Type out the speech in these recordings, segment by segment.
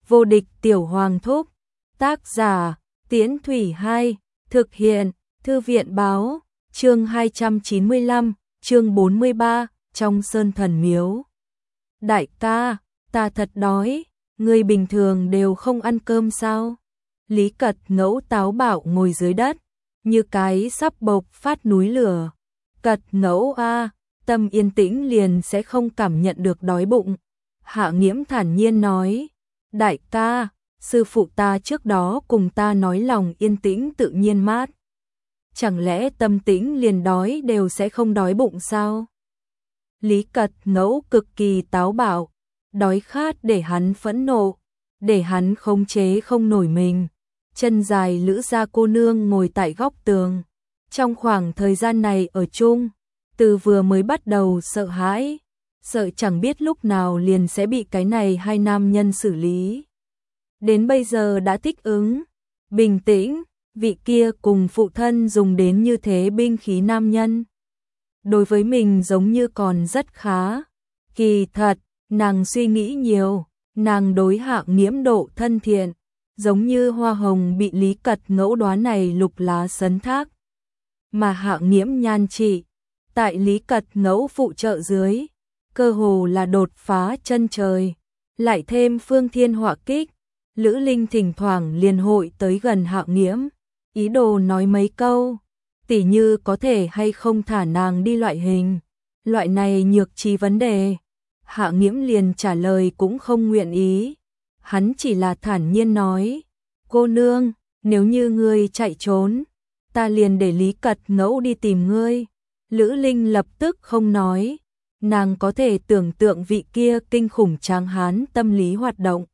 Vô địch tiểu hoàng thúc. Tác giả, Tiễn Thủy 2, thực hiện, Thư viện báo, chương 295, chương 43, trong sơn thần miếu. Đại ca, ta thật đói, người bình thường đều không ăn cơm sao? Lý Cật Ngẫu táo bạo ngồi dưới đất, như cái sắp bộc phát núi lửa. Cật Ngẫu a, tâm yên tĩnh liền sẽ không cảm nhận được đói bụng. Hạ Nghiễm thản nhiên nói, đại ca, sư phụ ta trước đó cùng ta nói lòng yên tĩnh tự nhiên mát. Chẳng lẽ tâm tĩnh liền đói đều sẽ không đói bụng sao? Lý Cật Ngẫu cực kỳ táo bạo, đói khát để hắn phẫn nộ, để hắn khống chế không nổi mình. Chân dài Lữ gia cô nương ngồi tại góc tường. Trong khoảng thời gian này ở chung, từ vừa mới bắt đầu sợ hãi, sợ chẳng biết lúc nào liền sẽ bị cái này hai nam nhân xử lý. Đến bây giờ đã thích ứng, bình tĩnh, vị kia cùng phụ thân dùng đến như thế binh khí nam nhân. Đối với mình giống như còn rất khá. Kỳ thật, nàng suy nghĩ nhiều, nàng đối Hạ Nghiễm độ thân thiện, giống như hoa hồng bị Lý Cật Ngẫu đóa này lục lá sấn thác. Mà Hạ Nghiễm nhan trị, tại Lý Cật Ngẫu phụ trợ dưới, cơ hồ là đột phá chân trời. Lại thêm phương thiên họa kích, Lữ Linh thỉnh thoảng liền hội tới gần Hạ Nghiễm, ý đồ nói mấy câu, tỉ như có thể hay không thả nàng đi loại hình. Loại này nhược trí vấn đề, Hạ Nghiễm liền trả lời cũng không nguyện ý. Hắn chỉ là thản nhiên nói, cô nương, nếu như ngươi chạy trốn, ta liền để Lý Cật Ngẫu đi tìm ngươi. Lữ Linh lập tức không nói, nàng có thể tưởng tượng vị kia kinh khủng tráng hán tâm lý hoạt động.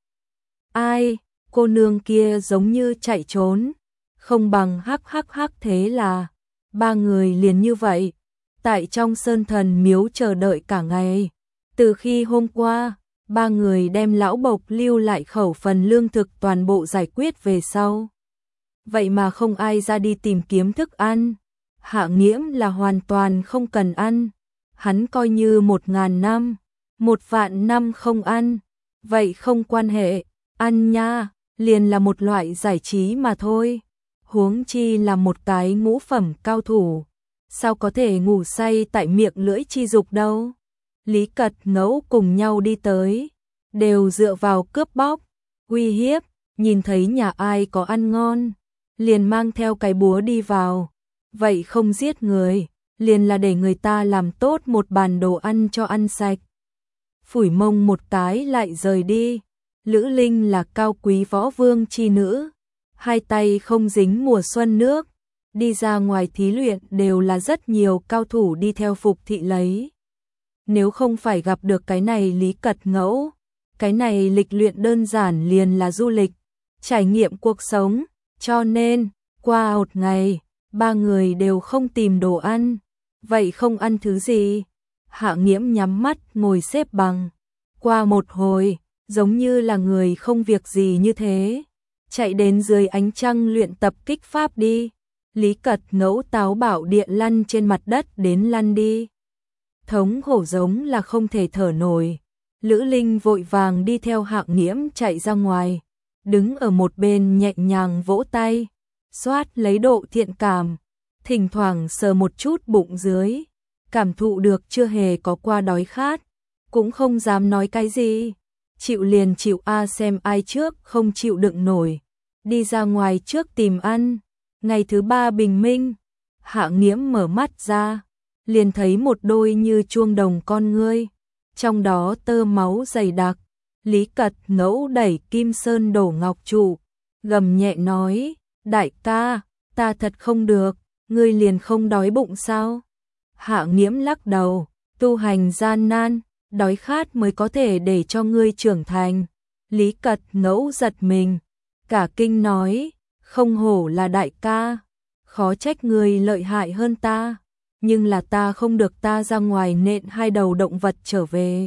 Ai, cô nương kia giống như chạy trốn, không bằng hắc hắc hắc. Thế là, ba người liền như vậy, tại trong sơn thần miếu chờ đợi cả ngày. Từ khi hôm qua, ba người đem lão bộc lưu lại khẩu phần lương thực toàn bộ giải quyết về sau. Vậy mà không ai ra đi tìm kiếm thức ăn. Hạ Nghiễm là hoàn toàn không cần ăn. Hắn coi như 1000 năm, 1.000 năm không ăn. Vậy không quan hệ, ăn nha, liền là một loại giải trí mà thôi. Huống chi là một cái ngũ phẩm cao thủ, sao có thể ngủ say tại miệng lưỡi chi dục đâu. Lý Cật Ngẫu cùng nhau đi tới, đều dựa vào cướp bóc, uy hiếp, nhìn thấy nhà ai có ăn ngon, liền mang theo cái búa đi vào. Vậy không giết người, liền là để người ta làm tốt một bàn đồ ăn cho ăn sạch. Phủi mông một cái lại rời đi. Lữ Linh là cao quý võ vương chi nữ, hai tay không dính mùa xuân nước, đi ra ngoài thí luyện đều là rất nhiều cao thủ đi theo phục thị lấy. Nếu không phải gặp được cái này Lý Cật Ngẫu, cái này lịch luyện đơn giản liền là du lịch, trải nghiệm cuộc sống, cho nên, qua một ngày, ba người đều không tìm đồ ăn. Vậy không ăn thứ gì? Hạ Nghiễm nhắm mắt ngồi xếp bằng. Qua một hồi, giống như là người không việc gì như thế, chạy đến dưới ánh trăng luyện tập kích pháp đi. Lý Cật Ngẫu táo bạo địa lăn trên mặt đất đến lăn đi. Thống hổ giống là không thể thở nổi. Lữ Linh vội vàng đi theo Hạ Nghiễm chạy ra ngoài, đứng ở một bên nhẹ nhàng vỗ tay, xoát lấy độ thiện cảm, thỉnh thoảng sờ một chút bụng dưới, cảm thụ được chưa hề có qua đói khát, cũng không dám nói cái gì, chịu liền chịu a, xem ai trước không chịu đựng nổi, đi ra ngoài trước tìm ăn. Ngày thứ 3 bình minh, Hạ Nghiễm mở mắt ra, liền thấy một đôi như chuông đồng con ngươi, trong đó tơ máu dày đặc. Lý Cật Ngẫu đẩy Kim Sơn đổ ngọc trụ, gầm nhẹ nói, đại ca, ta thật không được, ngươi liền không đói bụng sao? Hạ Nghiễm lắc đầu, tu hành gian nan, đói khát mới có thể để cho ngươi trưởng thành. Lý Cật Ngẫu giật mình, cả kinh nói, không hổ là đại ca, khó trách ngươi lợi hại hơn ta, nhưng là ta không được, ta ra ngoài nện 2 đầu động vật trở về.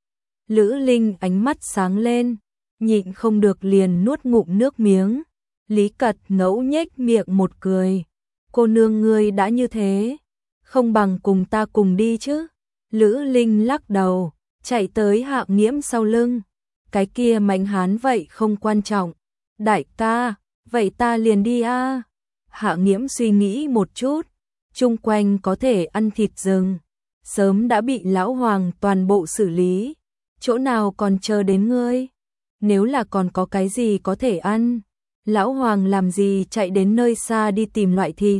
Lữ Linh ánh mắt sáng lên, nhịn không được liền nuốt ngụm nước miếng. Lý Cật Ngẫu nhếch miệng một cười, cô nương ngươi đã như thế, không bằng cùng ta cùng đi chứ. Lữ Linh lắc đầu, chạy tới Hạ Nghiễm sau lưng, cái kia Mạnh Hán vậy không quan trọng. Đại ca, vậy ta liền đi a. Hạ Nghiễm suy nghĩ một chút, chung quanh có thể ăn thịt rừng, sớm đã bị lão hoàng toàn bộ xử lý, chỗ nào còn chờ đến ngươi? Nếu là còn có cái gì có thể ăn, lão hoàng làm gì chạy đến nơi xa đi tìm loại thịt.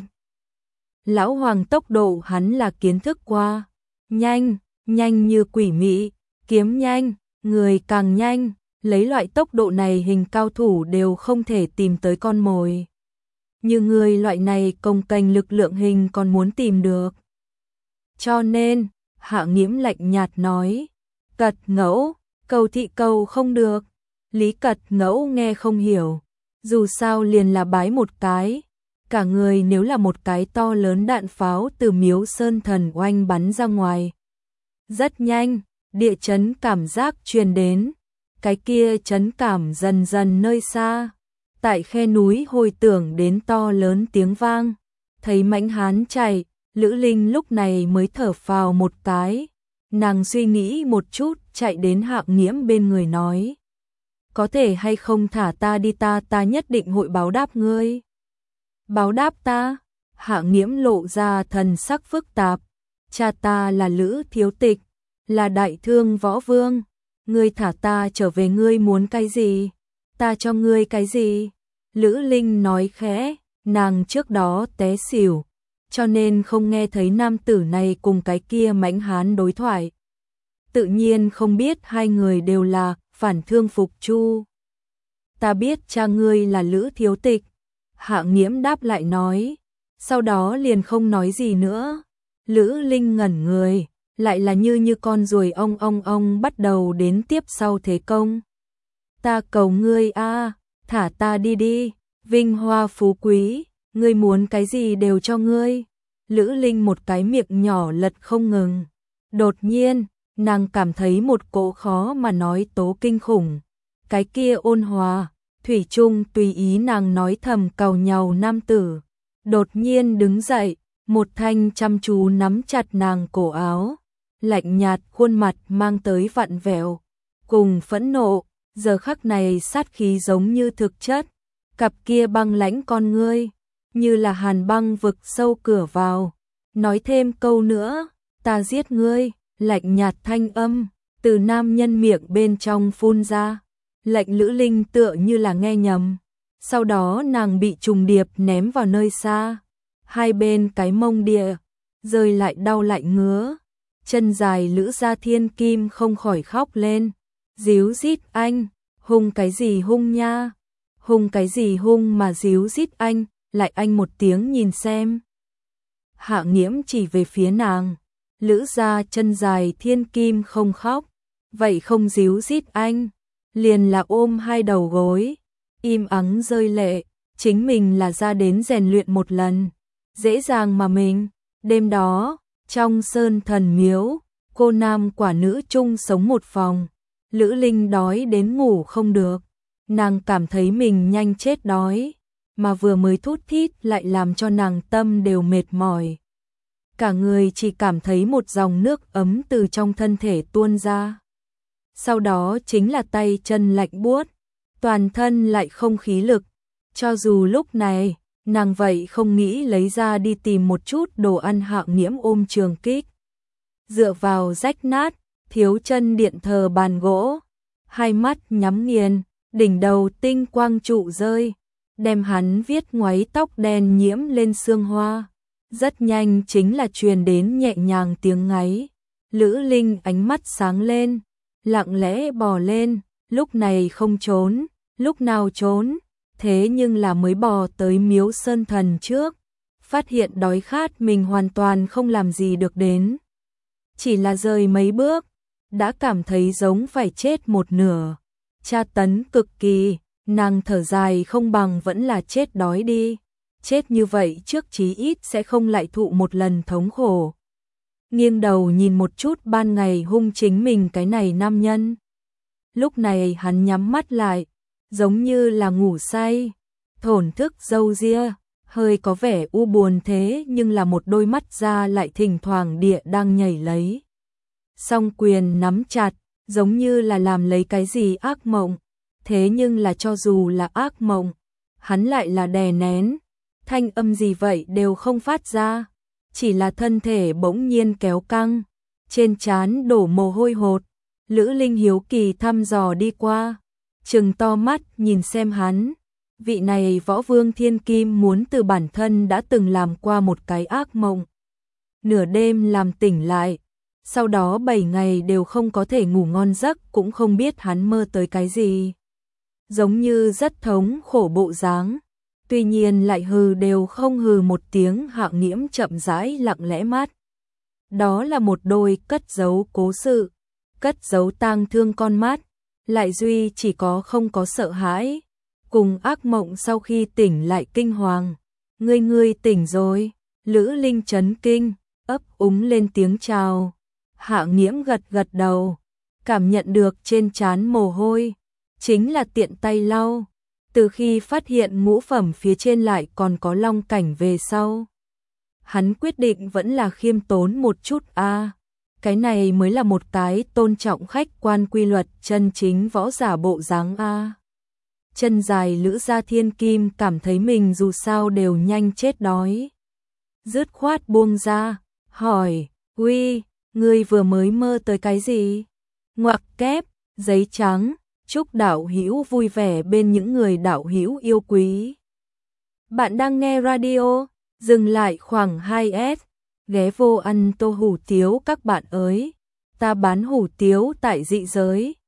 Lão hoàng tốc độ hắn là kiến thức qua, nhanh, nhanh như quỷ mị, kiếm nhanh, người càng nhanh, lấy loại tốc độ này hình cao thủ đều không thể tìm tới con mồi. Như người loại này công kênh lực lượng hình còn muốn tìm được. Cho nên, Hạ Nghiễm lạnh nhạt nói, Cật Ngẫu, cầu thị cầu không được. Lý Cật Ngẫu nghe không hiểu, dù sao liền là bái một cái, cả người nếu là một cái to lớn đạn pháo từ Miếu Sơn Thần oanh bắn ra ngoài. Rất nhanh, địa chấn cảm giác truyền đến, cái kia chấn cảm dần dần nơi xa, tại khe núi hồi tưởng đến to lớn tiếng vang, thấy Mãnh Hán chạy, Lữ Linh lúc này mới thở phào một cái, nàng suy nghĩ một chút chạy đến Hạ Nghiễm bên người nói. Có thể hay không thả ta đi, ta nhất định hội báo đáp ngươi. Báo đáp ta? Hạ Nghiễm lộ ra thần sắc phức tạp. Cha ta là Lữ Thiếu Tịch, là đại thương võ vương. Ngươi thả ta trở về, ngươi muốn cái gì? Ta cho ngươi cái gì? Lữ Linh nói khẽ, nàng trước đó té xỉu, cho nên không nghe thấy nam tử này cùng cái kia Mãnh Hán đối thoại. Tự nhiên không biết hai người đều là phản thương phục chu. Ta biết cha ngươi là Lữ Thiếu Tịch. Hạ Nghiễm đáp lại nói, sau đó liền không nói gì nữa. Lữ Linh ngẩn người, lại là như con ruồi ong bắt đầu đến tiếp sau thế công. Ta cầu ngươi a, thả ta đi đi, vinh hoa phú quý, ngươi muốn cái gì đều cho ngươi. Lữ Linh một cái miệng nhỏ lật không ngừng. Đột nhiên, nàng cảm thấy một cỗ khó mà nói tố kinh khủng. Cái kia ôn hòa, thủy chung tùy ý nàng nói thầm càu nhàu nam tử. Đột nhiên đứng dậy, một thanh chăm chú nắm chặt nàng cổ áo. Lạnh nhạt khuôn mặt mang tới vặn vẹo, cùng phẫn nộ, giờ khắc này sát khí giống như thực chất. Cặp kia băng lãnh con ngươi, như là hàn băng vực sâu cửa vào. Nói thêm câu nữa, ta giết ngươi. Lạnh nhạt thanh âm từ nam nhân miệng bên trong phun ra, lệnh Lữ Linh tựa như là nghe nhầm. Sau đó nàng bị trùng điệp ném vào nơi xa, hai bên cái mông địa rơi lại đau lại ngứa. Chân dài Lữ Gia Thiên Kim không khỏi khóc lên, díu dít anh, hung cái gì hung nha, hung cái gì hung mà díu dít anh, lại anh một tiếng nhìn xem. Hạ Nghiễm chỉ về phía nàng. Lữ Gia chân dài Thiên Kim không khóc, vậy không díu dít anh, liền là ôm hai đầu gối, im ắng rơi lệ, chính mình là ra đến rèn luyện một lần, dễ dàng mà mình. Đêm đó, trong Sơn Thần Miếu, cô nam quả nữ chung sống một phòng, Lữ Linh đói đến ngủ không được, nàng cảm thấy mình nhanh chết đói, mà vừa mới thút thít lại làm cho nàng tâm đều mệt mỏi. Cả người chỉ cảm thấy một dòng nước ấm từ trong thân thể tuôn ra. Sau đó chính là tay chân lạnh buốt, toàn thân lại không khí lực. Cho dù lúc này, nàng vậy không nghĩ lấy ra đi tìm một chút đồ ăn. Hạ Nghiễm ôm trường kích, dựa vào rách nát, thiếu chân điện thờ bàn gỗ, hai mắt nhắm nghiền, đỉnh đầu tinh quang trụ rơi, đem hắn viết ngoáy tóc đen nhiễm lên xương hoa. Rất nhanh chính là truyền đến nhẹ nhàng tiếng ngáy. Lữ Linh ánh mắt sáng lên, lặng lẽ bò lên, lúc này không trốn, lúc nào trốn, thế nhưng là mới bò tới Miếu Sơn Thần trước, phát hiện đói khát mình hoàn toàn không làm gì được đến. Chỉ là rời mấy bước, đã cảm thấy giống phải chết một nửa, tra tấn cực kỳ, nàng thở dài không bằng vẫn là chết đói đi. Chết như vậy trước chí ít sẽ không lại thụ một lần thống khổ. Nghiêng đầu nhìn một chút ban ngày hung chính mình cái này nam nhân. Lúc này hắn nhắm mắt lại, giống như là ngủ say, thổn thức râu ria, hơi có vẻ u buồn thế nhưng là một đôi mắt ra lại thỉnh thoảng địa đang nhảy lấy. Song quyền nắm chặt, giống như là làm lấy cái gì ác mộng. Thế nhưng là cho dù là ác mộng, hắn lại là đè nén, thanh âm gì vậy đều không phát ra, chỉ là thân thể bỗng nhiên kéo căng, trên trán đổ mồ hôi hột. Lữ Linh hiếu kỳ thăm dò đi qua, trừng to mắt nhìn xem hắn. Vị này võ vương thiên kim muốn từ bản thân đã từng làm qua một cái ác mộng. Nửa đêm làm tỉnh lại, sau đó 7 ngày đều không có thể ngủ ngon giấc, cũng không biết hắn mơ tới cái gì. Giống như rất thống khổ bộ dáng, tuy nhiên lại hừ đều không hừ một tiếng. Hạng Nghiễm chậm rãi lặng lẽ mắt. Đó là một đôi cất giấu cố sự, cất giấu tang thương con mắt, lại duy chỉ có không có sợ hãi, cùng ác mộng sau khi tỉnh lại kinh hoàng. Ngươi tỉnh rồi. Lữ Linh chấn kinh, ấp úng lên tiếng chào. Hạng Nghiễm gật gật đầu, cảm nhận được trên trán mồ hôi, chính là tiện tay lau. Từ khi phát hiện ngũ phẩm phía trên lại còn có long cảnh về sau, hắn quyết định vẫn là khiêm tốn một chút a. Cái này mới là một cái tôn trọng khách quan quy luật chân chính võ giả bộ dáng a. Chân dài Lữ gia thiên kim cảm thấy mình dù sao đều nhanh chết đói, dứt khoát buông ra, hỏi: "Uy, ngươi vừa mới mơ tới cái gì?" Ngoặc kép, giấy trắng. Chúc đạo hữu vui vẻ bên những người đạo hữu yêu quý. Bạn đang nghe radio, dừng lại khoảng 2S, ghé vô ăn tô hủ tiếu các bạn ơi. Ta bán hủ tiếu tại dị giới.